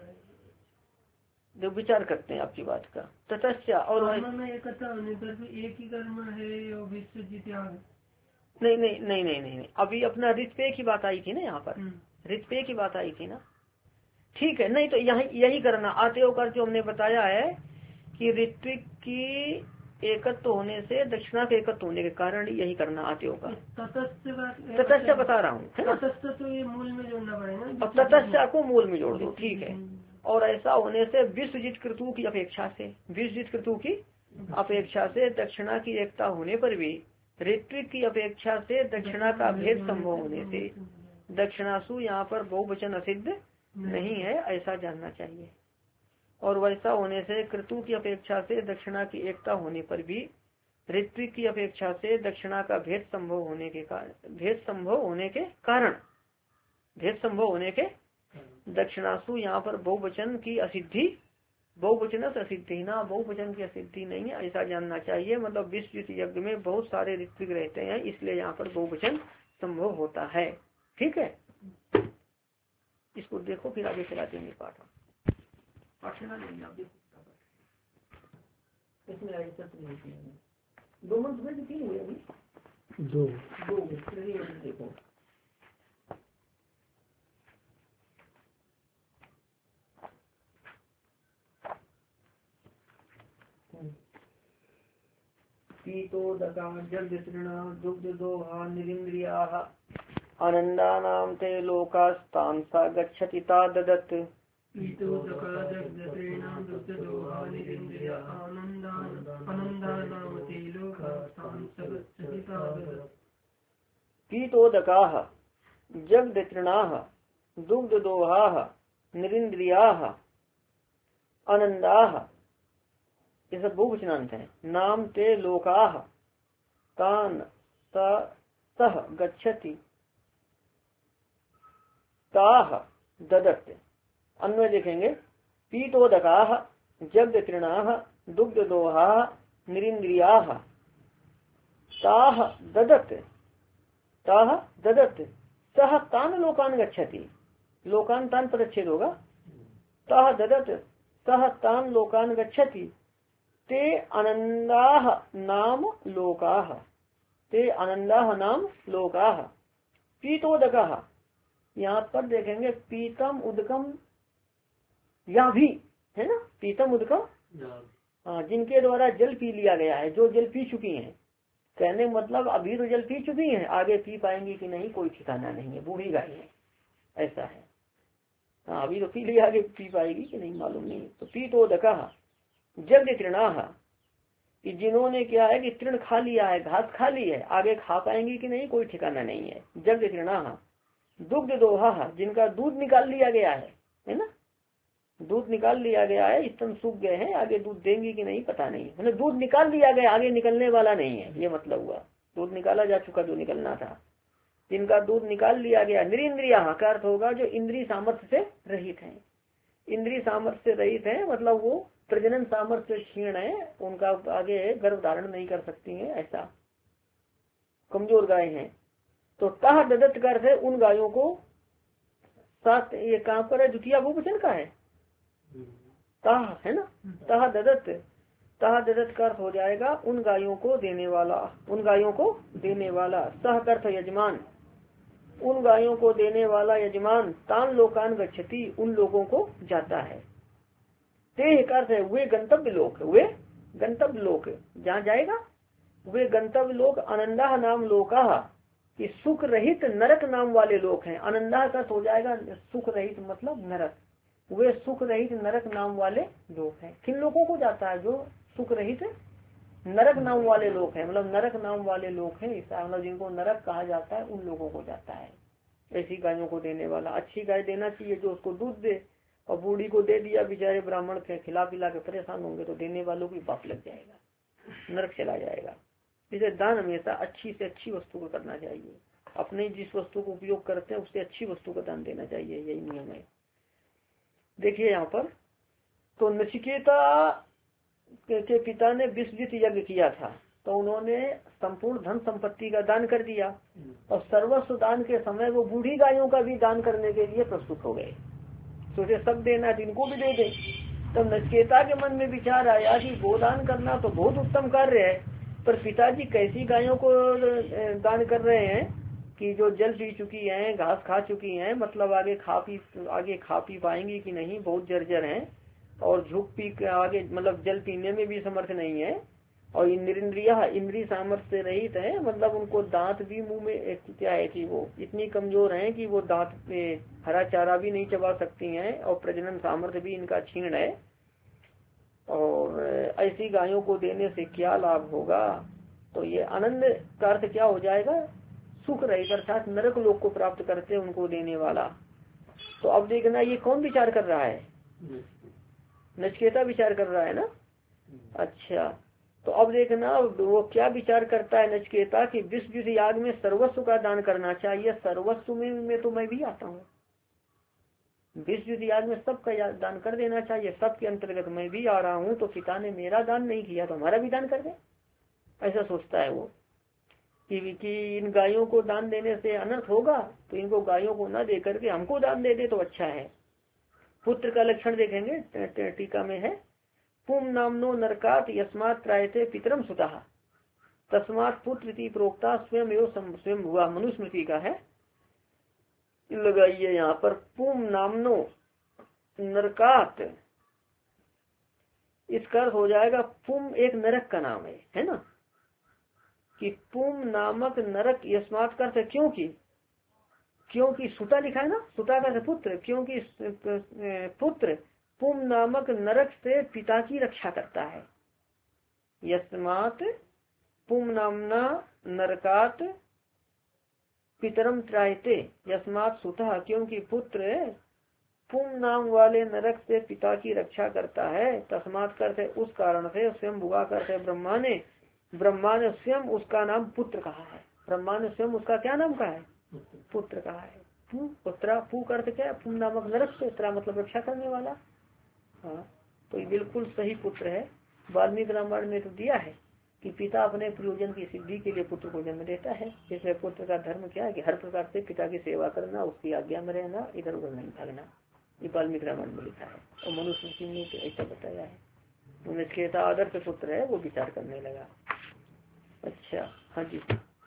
जो विचार करते हैं आपकी बात का, ततस्या और में एकता होने पर भी एक ही कर्म है और विश्वजित नहीं नहीं नहीं नहीं नहीं अभी अपना ऋत्पे की बात आई थी ना यहाँ पर, ऋत्पे की बात आई थी ना, ठीक है। नहीं तो यही यही करना, आते कर जो हमने बताया है कि ऋत्विक की एकत्व होने से दक्षिणा के एकत्व होने के कारण यही करना आते का। ततस्या बता रहा हूँ, है ना, तो ये मूल में जोड़ना पड़ेगा, अब ततस्या को मूल में जोड़ दो, ठीक है। और ऐसा होने से विश्वजित कृतु की अपेक्षा से, विश्वजित कृतु की अपेक्षा से दक्षिणा की एकता होने पर भी ऋत्विक की अपेक्षा से दक्षिणा का भेद संभव होने से दक्षिणासु यहाँ पर बहुवचन असिद्ध नहीं है, ऐसा जानना चाहिए। और वैसा होने से कृतु की अपेक्षा से दक्षिणा की एकता होने पर भी ऋत्विक की अपेक्षा से दक्षिणा का भेद संभव होने के कारण, भेद संभव होने के कारण भेद संभव होने के दक्षिणासु यहाँ पर बहुवचन की असिद्धि बहुवचन से असिद्धि ना, बहुवचन की असिद्धि नहीं है ऐसा जानना चाहिए। मतलब विश्व यज्ञ में बहुत सारे ऋत्विक रहते हैं, इसलिए यहाँ पर बहुवचन संभव होता है। ठीक है, इसको देखो फिर आगे चला देंगे पाठ। पाठना नहीं आप देखो इसमें दो मंथ में तीन हुए अभी दो दो देखो पीतोदका जगदृष्णा दुग्धदोहा निरिन्द्रियाः आनन्दानां ते लोकास्तान् सा गच्छति ता ददत्। पीतोदका जगदृष्णा दुग्धदोहा निरिन्द्रियाः आनन्दानां ते लोकास्तान् सा गच्छति ता ददत्। पीतोदकाः जगदृष्णाः दुग्धदोहाः निरिन्द्रियाः आनन्दाः, ये सब बहुवचनांत है। नाम ते लोकाः तान सह गच्छति ताह ददत्। अन्वय देखेंगे, पीतोदकाः जगदृष्णाः दुग्धदोहाः निरिन्द्रियाः ताह ददत् ताह ददत् सह तान लोकान गच्छति। लोकान तान परिच्छेद होगा। ताह ददत् सह तान लोकान गच्छति ते आनंदाः नाम लोकाः ते आनंदाः नाम लोकाः। पीतोदकाः, यहाँ पर देखेंगे पीतम उदकम या भी है ना, पीतम उदकम हाँ, जिनके द्वारा जल पी लिया गया है, जो जल पी चुकी हैं। कहने मतलब अभी तो जल पी चुकी हैं, आगे पी पाएंगी कि नहीं कोई ठिकाना नहीं है, बूढ़ी गाय है ऐसा है। हाँ अभी तो पी लिया, आगे पी पाएगी कि नहीं मालूम नहीं। तो पीतोदकाः जग तृणाः, कि जिन्होंने क्या है कि तृण खा लिया है, घास खा ली है, आगे खा पाएंगी कि नहीं कोई ठिकाना नहीं है। जग तृणाः दुग्ध दोहा, जिनका दूध निकाल लिया गया है है ना, दूध निकाल लिया गया है, स्तन सूख गए हैं, आगे दूध देंगी कि नहीं पता नहीं। मतलब दूध निकाल लिया गया, आगे निकलने वाला नहीं है, ये मतलब हुआ। दूध निकाला जा चुका जो निकलना था, जिनका दूध निकाल लिया गया। निरिंद्रिया का अर्थ होगा जो इंद्रिय सामर्थ्य से रहित है। इंद्रिय सामर्थ्य से रहित है मतलब वो प्रजनन सामर्थ्य क्षीण है, उनका आगे गर्भ धारण नहीं कर सकती है, ऐसा कमजोर गाय हैं। तो ताह ददत कर है उन गायों को साथ, ये कहाँ पर है, द्वितीय बहुवचन का है ताह है ना, ताह ददत, ताह ददत का अर्थ हो जाएगा उन गायों को देने वाला, उन गायों को देने वाला। सह अर्थ यजमान, उन गायों को देने वाला यजमान। तान लोकान गच्छति, उन लोगों को जाता है। ते अर्थ है वे गंतव्य लोक, वे गंतव्य लोक जहाँ जाएगा वे गंतव्य लोक। आनंदा नाम लोका, कि सुख रहित नरक नाम वाले लोग हैं। आनंदा का हो जाएगा सुख रहित मतलब नरक, वे सुख रहित नरक नाम वाले लोग हैं। किन लोगों को जाता है, जो सुख रहित नरक नाम वाले लोग हैं, मतलब नरक नाम वाले लोग हैं ऐसा, मतलब जिनको नरक कहा जाता है उन लोगों को जाता है। ऐसी गायों को देने वाला। अच्छी गाय देना चाहिए जो उसको दूध दे, और बूढ़ी को दे दिया बेचारे ब्राह्मण के खिला पिला के परेशान होंगे तो देने वालों की पाप लग जाएगा, नरक चला जाएगा। इसे दान हमेशा अच्छी से अच्छी वस्तु को करना चाहिए। अपने जिस वस्तु को उपयोग करते हैं उससे अच्छी वस्तु का दान देना चाहिए, यही नियम है। देखिए यहाँ पर तो नचिकेता के पिता ने विश्वजित यज्ञ किया था, तो उन्होंने संपूर्ण धन संपत्ति का दान कर दिया, और सर्वस्व दान के समय वो बूढ़ी गायों का भी दान करने के लिए प्रस्तुत हो गए। सोचे सब देना है इनको भी दे दे। तब नचिकेता के मन में विचार आया कि गोदान करना तो बहुत उत्तम कार्य है, पर पिताजी कैसी गायों को दान कर रहे हैं कि जो जल पी चुकी हैं, घास खा चुकी हैं, मतलब आगे खा पी आगे खा पी पाएंगी कि नहीं, बहुत जर्जर हैं, और झुक पी के आगे मतलब जल पीने में भी समर्थ नहीं है, और निरिंद्रिया इंद्रिय सामर्थ्य से रहित है, मतलब उनको दांत भी मुंह में क्या है कि वो इतनी कमजोर हैं कि वो दांत में हरा चारा भी नहीं चबा सकती हैं, और प्रजनन सामर्थ्य भी इनका क्षीण है। और ऐसी गायों को देने से क्या लाभ होगा, तो ये आनंद का अर्थ क्या हो जाएगा, सुख रहित अर्थात नरक लोक को प्राप्त करते उनको देने वाला। तो अब देखना ये कौन विचार कर रहा है, नचिकेता विचार कर रहा है ना। अच्छा तो अब देखना वो क्या विचार करता है नचिकेता कि विश्व याग में सर्वस्व का दान करना चाहिए। सर्वस्व में, में तो मैं भी आता हूँ, विश्व याग में सबका दान कर देना चाहिए, सबके अंतर्गत मैं भी आ रहा हूँ, तो पिता ने मेरा दान नहीं किया तो हमारा भी दान कर दे, ऐसा सोचता है वो कि, कि इन गायों को दान देने से अनर्थ होगा, तो इनको गायों को न दे करके हमको दान दे दे तो अच्छा है। पुत्र का लक्षण देखेंगे टीका में है, पुम नामनो नरकात यस्मात् त्रायते पितरम सुतः तस्मात् पुत्र इति प्रोक्ता स्वयं एवं स्वयं हुआ, मनुस्मृति का है। लगाइए यहाँ पर पुम नामनो नरकात, इसका अर्थ हो जाएगा पुम एक नरक का नाम है, है ना, कि पुम नामक नरक यस्मात् करते क्योंकि क्योंकि सुता लिखा है ना, सुता का पुत्र, क्योंकि पुत्र पुम नामक नरक से पिता की रक्षा करता है। यस्मात् पुम नामना नरकात पितरम त्रायते यस्मात् सुतः, क्योंकि पुत्र पुम नाम वाले नरक से पिता की रक्षा करता है। तस्मात् करते उस कारण से, स्वयं भुआ करते ब्रह्मा ने, ब्रह्मा ने स्वयं उसका नाम पुत्र कहा है। ब्रह्मा ने स्वयं उसका क्या नाम कहा है? पुत्र कहा है। पु पुत्रा, पु करते क्या, पुम नामक नरक से, त्रा मतलब रक्षा करने वाला। हाँ, तो ये बिल्कुल सही पुत्र है। वाल्मीकि रामायण में तो दिया है कि पिता अपने प्रयोजन की सिद्धि के लिए पुत्र को जन्म देता है। इसलिए पुत्र का धर्म क्या है कि हर प्रकार से पिता की सेवा करना, उसकी आज्ञा में रहना, इधर उधर नहीं भागना। ये वाल्मीकि रामायण में लिखा है और मनुस्मृति ने तो ऐसा बताया है। नचिकेता आदर्श पुत्र है, वो विचार करने लगा। अच्छा, हाँ जी,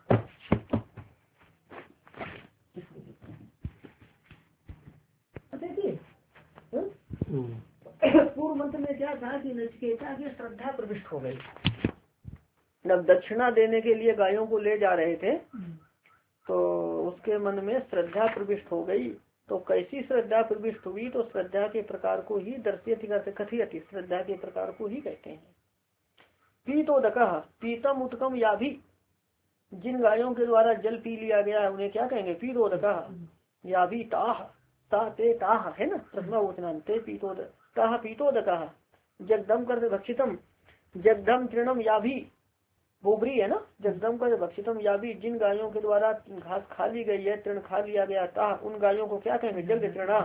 पूर्व मंत्र में क्या था कि नचिकेता की श्रद्धा प्रविष्ट हो गई। जब दक्षिणा देने के लिए गायों को ले जा रहे थे तो उसके मन में श्रद्धा प्रविष्ट हो गई। तो कैसी श्रद्धा प्रविष्ट हुई? तो श्रद्धा के प्रकार को ही दर्शित करते, कथित श्रद्धा के प्रकार को ही कहते हैं। पीतोदकः, पीतम उत्कम या भी, जिन गायों के द्वारा जल पी लिया गया है उन्हें क्या कहेंगे? पीतोदकः या भी ताह, ता ते ताह है ना, प्रथमा वचनांत ते पीतोद ताह पीतोदकः। जगदम कर भक्षितम, जगदम तृणम या भी, बोबरी है ना, जगदम कर भक्षितम या भी, जिन गायों के द्वारा घास खा ली गई है, तृण खा लिया गया, ताह उन गायों को क्या कहेंगे? जग तृणा।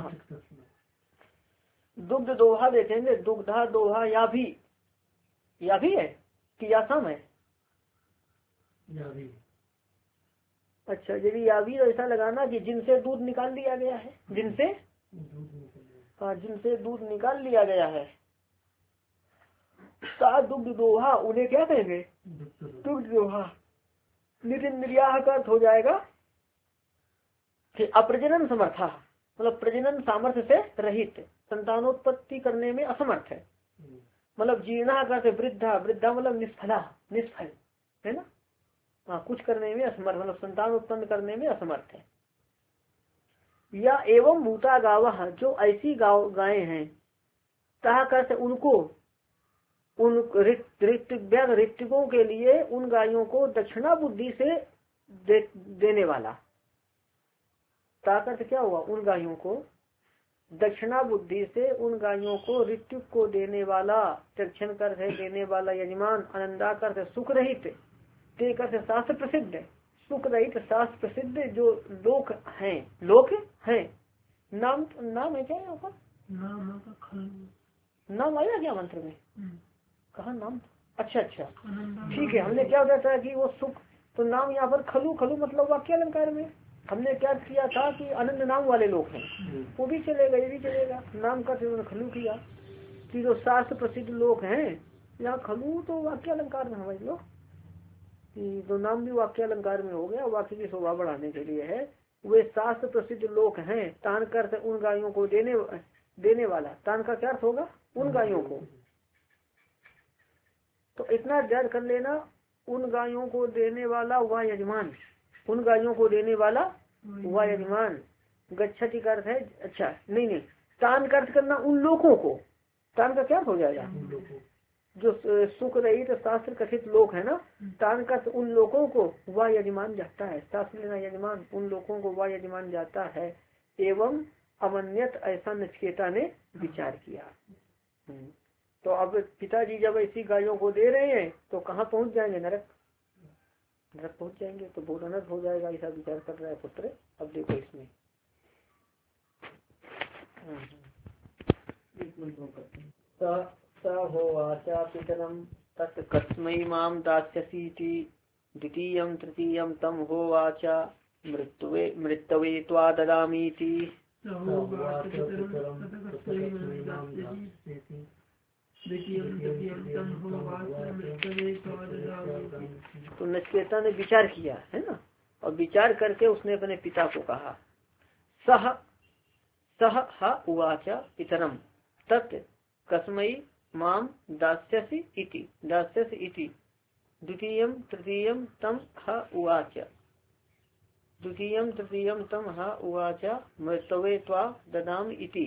दुग्ध दोहा देखेंगे, दुग्धा दोहा या भी, या भी है कि यासम है? या भी। अच्छा, यदि या भी तो ऐसा लगाना कि जिनसे दूध निकाल लिया गया है, जिनसे हाँ जिनसे दूध निकाल लिया गया है। सा दुग्ध दोहा, उन्हें क्या कहेंगे? दुग्ध दोहा। नितिन निर्याह का अर्थ हो जाएगा कि अप्रजनन समर्था, मतलब प्रजनन सामर्थ्य से रहित, संतानोत्पत्ति करने में असमर्थ है। मतलब जीर्णा करते वृद्धा, वृद्धा मतलब निष्फला, निष्फल है ना, हाँ कुछ करने में असमर्थ, मतलब संतान उत्पन्न करने में असमर्थ है। या एवं भूता गावः, जो ऐसी गाँव गायें हैं, ताह करते उनको, उन ऋतिकों के लिए उन गायों को दक्षिणा बुद्धि से दे, देने वाला। ताकत क्या हुआ? उन गायों को दक्षिणा बुद्धि से उन गायों को ऋतिक को देने वाला, दक्षिण कर देने वाला यजमान, आनंदा कर सुख रहित, ते कर शास्त्र प्रसिद्ध, सुख रहित शास्त्र प्रसिद्ध जो लोक हैं, लोक हैं। नाम नाम है क्या यहाँ पर? नाम नाम आया क्या मंत्र में? कहा नाम? अच्छा अच्छा, ठीक है। हमने क्या बताया था कि वो सुख, तो नाम यहाँ पर खलु, खलु मतलब वाक्य अलंकार में हमने क्या किया था कि आनंद नाम वाले लोग हैं, वो भी चलेगा, ये भी चलेगा। नाम का उन्होंने खलु किया कि जो शास्त्र प्रसिद्ध लोग हैं, यहाँ खलु तो वाक्य अलंकार में समझ लो कि तो नाम भी वाक्य अलंकार में हो गया, वाक्य की शोभा बढ़ाने के लिए है। वे शास्त्र प्रसिद्ध लोग हैं, तान कर उन गायों को देने देने वाला, तान का क्या अर्थ होगा? उन गायों को। तो इतना याद कर लेना, उन गायों को देने वाला वह यजमान, उन गायों को देने वाला वह यजमान। गच्छति का अर्थ है, अच्छा नहीं नहीं, तान का अर्थ करना उन लोगों को, तान का क्या हो जाएगा? जो सुख रहित तो शास्त्र कथित लोग है ना, तान का उन लोगों को वह यजमान जाता है, शास्त्र लेना यजमान, उन लोगों को वह यजमान जाता है। एवं अमन्यत, ऐसा नचिकेता ने विचार किया। तो अब पिताजी जब ऐसी गायों को दे रहे हैं तो कहाँ पहुंच जाएंगे? नरक, नरक पहुंच जाएंगे, तो बहुत अनर्थ हो जाएगा, ऐसा विचार कर रहा है पुत्र। अब देखो इसमें स होवाचा पितरम तत् कस्मै माम दास्यसीति द्वितीयं तृतीयं तम होवाचा मृत्वे मृतवे त्वा ददामीति। तो नचिकेता ने विचार किया है ना, और विचार करके उसने अपने पिता को कहा सह सह हा उवाचा पितरम तत् कस्मै माम दास्यसि इति दास्यसि इति द्वितीयं तृतीयं तम हा उवाच द्वितीयं तृतीयं तम हा उवाच मृतवे त्वा ददाम इति।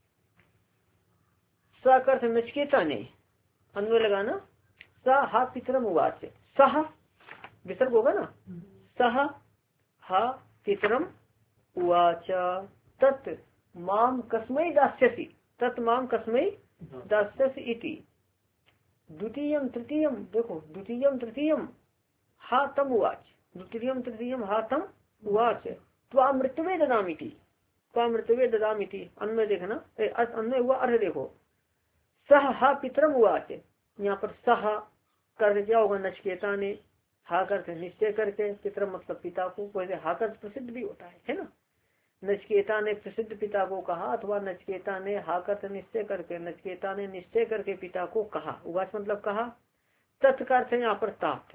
सकर्थ नचिकेता ने अन्वय लगाना स हा पितरम उवाच सह विसर्ग होगा ना, सह हा पितरम उवाच तत् माम कस्मै दास्यसि तत् माम कस्मै दास्यसि इति द्वितीयं तृतीयं देखो द्वितीयं तृतीयं हा तम उवाच द्वितीयं तृतीयं हा तम उवाच त्वा मृतवे ददामीति त्वा मृतवे ददामीति। अन्वय देखना अन्वय हुआ अर्थ देखो सह हा पितरम उवाच, यहाँ पर सह कर क्या होगा नचिकेता ने, हा करके निश्चय करके, पितरम मतलब पिता को, वैसे हा कर प्रसिद्ध भी होता है है ना। नचिकेता ने प्रसिद्ध पिता को कहा अथवा नचिकेता ने हा कर निश्चय करके नचिकेता ने निश्चय करके पिता को कहा। उवाच मतलब कहा। तत्कर्थ यहाँ पर तात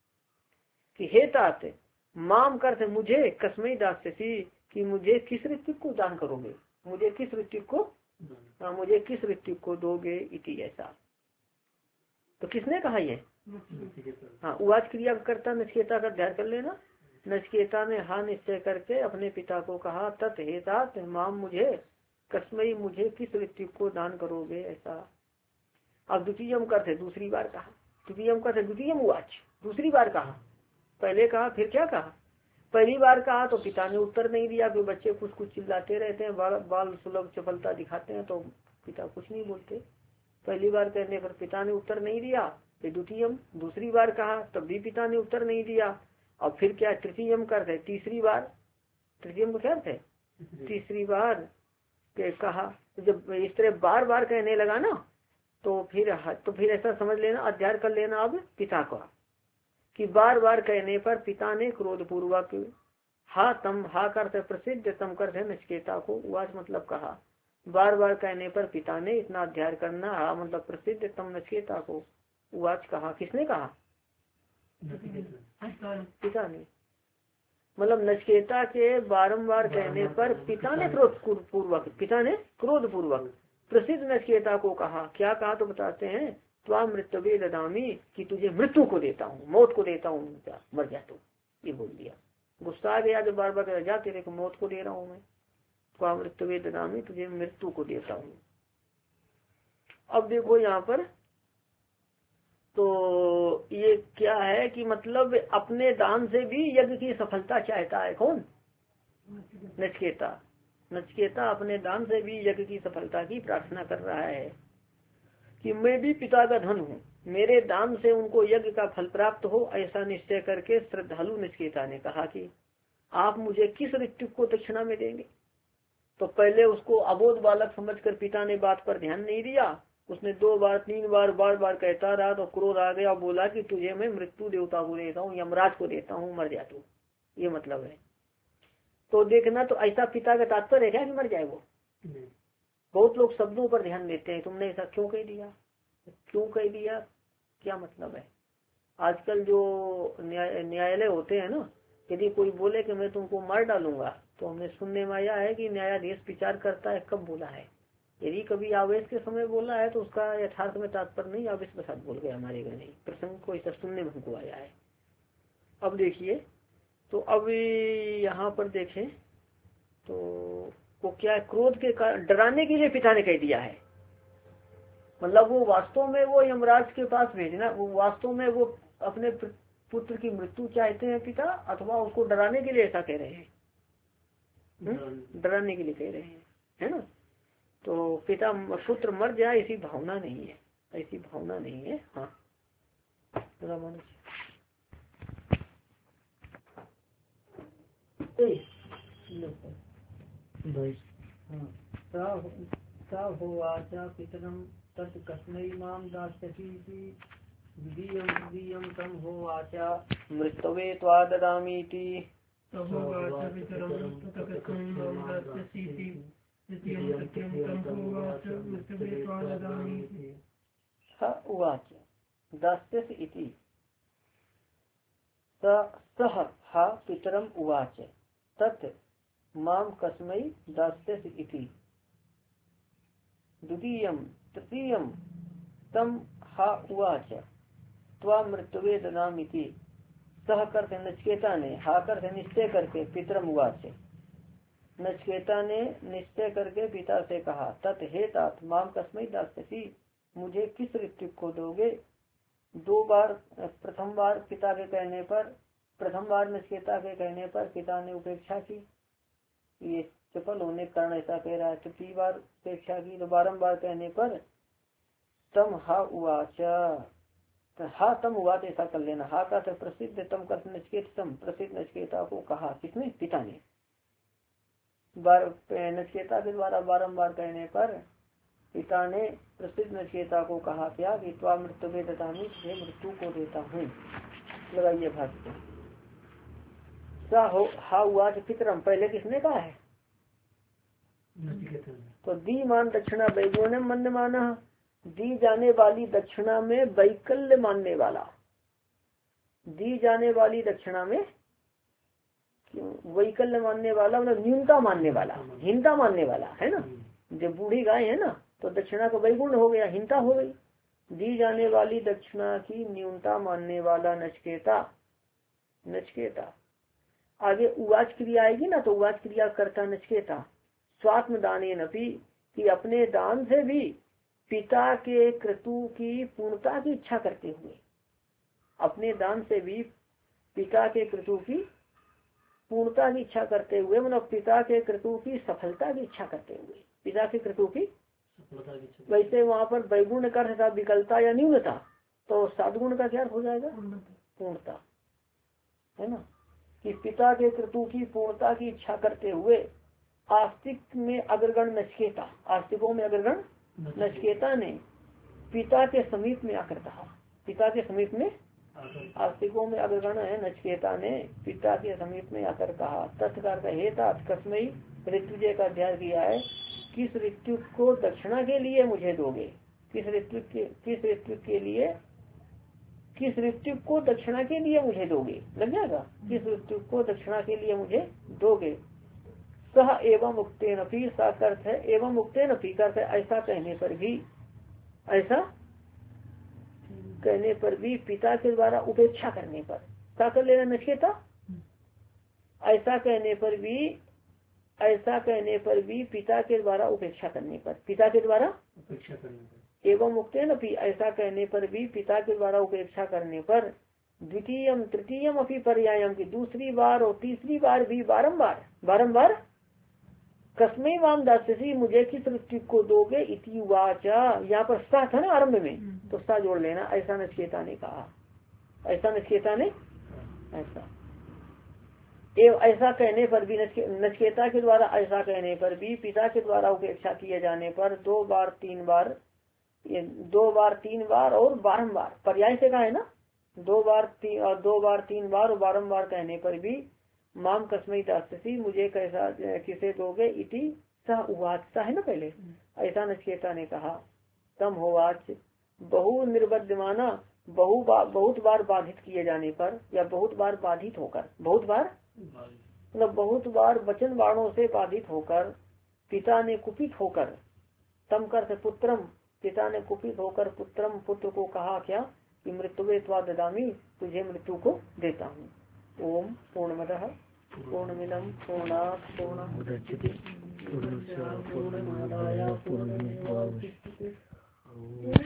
कि हे तात माम करते मुझे कस्मै दास्यसी कि मुझे किस ऋतिक को दान करोगे, मुझे किस ऋतिक को हाँ मुझे किस ऋतिक को दोगे इति ऐसा। तो किसने कहा ये हाँ उवाच क्रिया करता नचिकेता का ध्यान कर लेना। नचिकेता ने हाँ निश्चय करके अपने पिता को कहा तत् हे तात माम मुझे कस्मै मुझे किस ऋतिक को दान करोगे ऐसा। अब द्वितीयम करते दूसरी बार कहा, द्वितीयम करते द्वितीयम उवाच दूसरी बार कहा, पहले कहा फिर क्या कहा। पहली बार कहा तो पिता ने उत्तर नहीं दिया, कोई बच्चे कुछ कुछ चिल्लाते रहते हैं, बाल, बाल सुलभ चपलता दिखाते हैं तो पिता कुछ नहीं बोलते। पहली बार कहने पर पिता ने उत्तर नहीं दिया, फिर द्वितीयम दूसरी बार कहा तब भी पिता ने उत्तर नहीं दिया, और फिर क्या तृतीयम कर थे तीसरी बार, तृतीयम को क्या थे तीसरी बार के कहा। जब इस तरह बार बार कहने लगा ना तो फिर तो फिर ऐसा समझ लेना अध्ययन कर लेना अब पिता का कि बार बार कहने पर पिता ने क्रोध पूर्वक हा तम हा करते प्रसिद्ध तम करते नचिकेता को उवाच मतलब कहा। बार बार कहने पर पिता ने इतना अध्ययन करना हा मतलब प्रसिद्ध तम नचिकेता को उवाच कहा। किसने कहा पिता ने, मतलब नचिकेता के बारंबार कहने पर पिता ने क्रोध पूर्वक पिता ने क्रोध पूर्वक प्रसिद्ध नचिकेता को कहा। क्या कहा तो बताते हैं त्वा मृतवे ददामी कि तुझे मृत्यु को देता हूँ, मौत को देता हूँ, मर जा तू, ये बोल दिया। गुस्सा आ गया जब बार बार जा तेरे को मौत को दे रहा हूँ मैं, त्वा मृतवे ददामी तुझे मृत्यु को देता हूँ। अब देखो यहाँ पर तो ये क्या है कि मतलब अपने दान से भी यज्ञ की सफलता चाहता है कौन नचिकेता। नचिकेता अपने दान से भी यज्ञ की सफलता की प्रार्थना कर रहा है कि मैं भी पिता का धन हूँ, मेरे दान से उनको यज्ञ का फल प्राप्त हो, ऐसा निश्चय करके श्रद्धालु नचिकेता ने कहा कि आप मुझे किस ऋतु को दक्षिणा में देंगे। तो पहले उसको अबोध बालक समझकर पिता ने बात पर ध्यान नहीं दिया, उसने दो बार तीन बार बार बार कहता रहा तो क्रोध आ गया, बोला कि तुझे मैं मृत्यु देवता को देता हूँ, यमराज को देता हूँ, मर जा तू, ये मतलब है। तो देखना तो ऐसा पिता का तात्पर्य है क्या कि मर जाए वो। बहुत लोग शब्दों पर ध्यान देते हैं, तुमने ऐसा क्यों कह दिया, क्यों कह दिया, क्या मतलब है। आजकल जो न्यायालय होते हैं ना, यदि कोई बोले कि मैं तुमको मार डालूंगा तो हमने सुनने में आया है कि न्यायाधीश विचार करता है कब बोला है। यदि कभी आवेश के समय बोला है तो उसका यथार्थ में तात्पर्य नहीं आवेश के साथ बोल गया, हमारे घर नहीं, प्रसंग को ऐसा सुनने में हमको आया है। अब देखिए तो अब यहाँ पर देखें तो वो क्या क्रोध के कारण डराने के लिए पिता ने कह दिया है, मतलब वो वास्तव में वो यमराज के पास भेजना, वो वास्तव में वो अपने पुत्र की मृत्यु चाहते हैं पिता, अथवा उसको डराने के लिए ऐसा कह रहे हैं, डराने के लिए कह रहे हैं, है ना। तो पिता पुत्र मर जाए ऐसी भावना नहीं है, ऐसी भावना नहीं है। हाँ पितरं तत् कस्मै मां दास्यसीति द्वितीयं तृतीयं तं होवाच मृतवे त्वा ददामीति स उवाच दास्यसि इति सः हा पितरम् उवाच तत् मां कस्मै दास्यसि इति द्वितीयं तृतीयं तं हा उवाच त्वा मृत्युवे ददामीति सह करते नचिकेता ने हा करते निश्चय करके पितरम उवाच नचिकेता ने निश्चय करके पिता से कहा तत् हे तात माम कस्मै दास्यसि मुझे किस ऋतु को दोगे। दो बार प्रथम बार पिता के कहने पर प्रथम बार नचिकेता के कहने पर पिता ने उपेक्षा की, ये सफल होने के कारण ऐसा कह रहा है। तृतीय बार उपेक्षा की तो बारम्बार कहने पर तम हा उवाच हा तम उवाच ऐसा कर लेना। हा का तो प्रसिद्ध तम कर नचिकेत तम प्रसिद्ध नचिकेता को कहा किसने पिता ने। बार नचिकेता के द्वारा बारम्बार कहने पर पिता ने प्रसिद्ध नचिकेता को कहा क्या कि त्वा मृत्यु में ददामी तुझे मृत्यु को देता हूँ। लगाइए भाष्य सा हो हा उवाच पितरम पहले किसने कहा है तो दी मान दक्षिणा वैगुण्य मन माना दी जाने वाली दक्षिणा में वैकल्य मानने वाला दी जाने वाली दक्षिणा में वैकल्य मानने वाला मतलब न्यूनता मानने वाला हीनता मानने वाला है ना। जब बूढ़ी गाय है ना तो दक्षिणा का वैगुण्य हो गया हीनता हो गई। दी जाने वाली दक्षिणा की न्यूनता मानने वाला नचिकेता नचिकेता आगे उवाच क्रिया आएगी ना तो उवाच क्रिया करता नचिकेता स्वात्म दाने नपी कि अपने दान से भी पिता के क्रतु की पूर्णता की इच्छा करते हुए अपने दान से भी पिता के क्रतु की पूर्णता की इच्छा करते हुए मतलब पिता के क्रतु की सफलता की इच्छा करते हुए पिता के क्रतु की वैसे वहाँ पर वैगुण्य का अर्थ था विकलता या न्यूनता तो साधुगुण का क्या हो जाएगा पूर्णता है ना कि पिता के क्रतु की पूर्णता की इच्छा करते हुए आस्तिक में अग्रगण नचिकेता आस्तिकों में अग्रगण नचिकेता ने पिता के समीप में आकर कहा पिता के समीप में आस्तिकों में अग्रगण है नचिकेता ने पिता के समीप में आकर कहा तत्कार का हेता कस्मई ऋतुजय का अध्ययन किया है किस ऋतु को दक्षिणा के लिए मुझे दोगे किस ऋतु के किस ऋतु के लिए किस ऋतु को दक्षिणा के लिए मुझे दोगे लग जाएगा किस ऋतु को दक्षिणा के लिए मुझे दोगे। सह एवं मुक्ते नफी सा अर्थ है एवं मुक्ते नफी करते ऐसा कहने पर भी ऐसा कहने पर भी पिता के द्वारा उपेक्षा करने पर क्या कर लेना नचिकेता ऐसा कहने पर भी ऐसा कहने पर भी पिता के द्वारा उपेक्षा करने पर पिता के द्वारा उपेक्षा करने पर एवं मुक्ते न ऐसा कहने पर भी पिता के द्वारा उपेक्षा करने पर द्वितीयम तृतीयम अपनी पर्यायम की दूसरी बार और तीसरी बार भी बारंबार बारंबार कस्मै वाम दास्यसी मुझे किस ऋतु को दोगे इति वाचा यहाँ पर सा था ना आरंभ में तो सा जोड़ लेना ऐसा नचिकेता ने कहा ऐसा नचिकेता ने ऐसा एवं ऐसा कहने पर भी नचिकेता के द्वारा ऐसा कहने पर भी पिता के द्वारा उपेक्षा किए जाने पर दो बार तीन बार ये दो बार तीन बार और बारंबार पर्याय से कहा है ना दो बार तीन और दो बार तीन बार और बारंबार कहने पर भी माम कस्मै दास्यसी मुझे कैसा किसे दोगे इति सह उवाच सा है ना पहले ऐसा नचिकेता ने कहा तम होवाच बहु निर्बद्धमाना बहु बा, बहुत बार बाधित किए जाने पर या बहुत बार बाधित होकर बहुत बार मतलब बहुत बार वचन बाणों से बाधित होकर पिता ने कुपित होकर तम कर पुत्रम पिता ने कुपित होकर पुत्रम पुत्र को कहा क्या कि मृत्युवे त्वा ददामी तुझे मृत्यु को देता हूँ। ओम पूर्णमदः पूर्णमिदं पूर्णात् पूर्णमुदच्यते पूर्णस्य पूर्णमादाय पूर्णमेवावशिष्यते।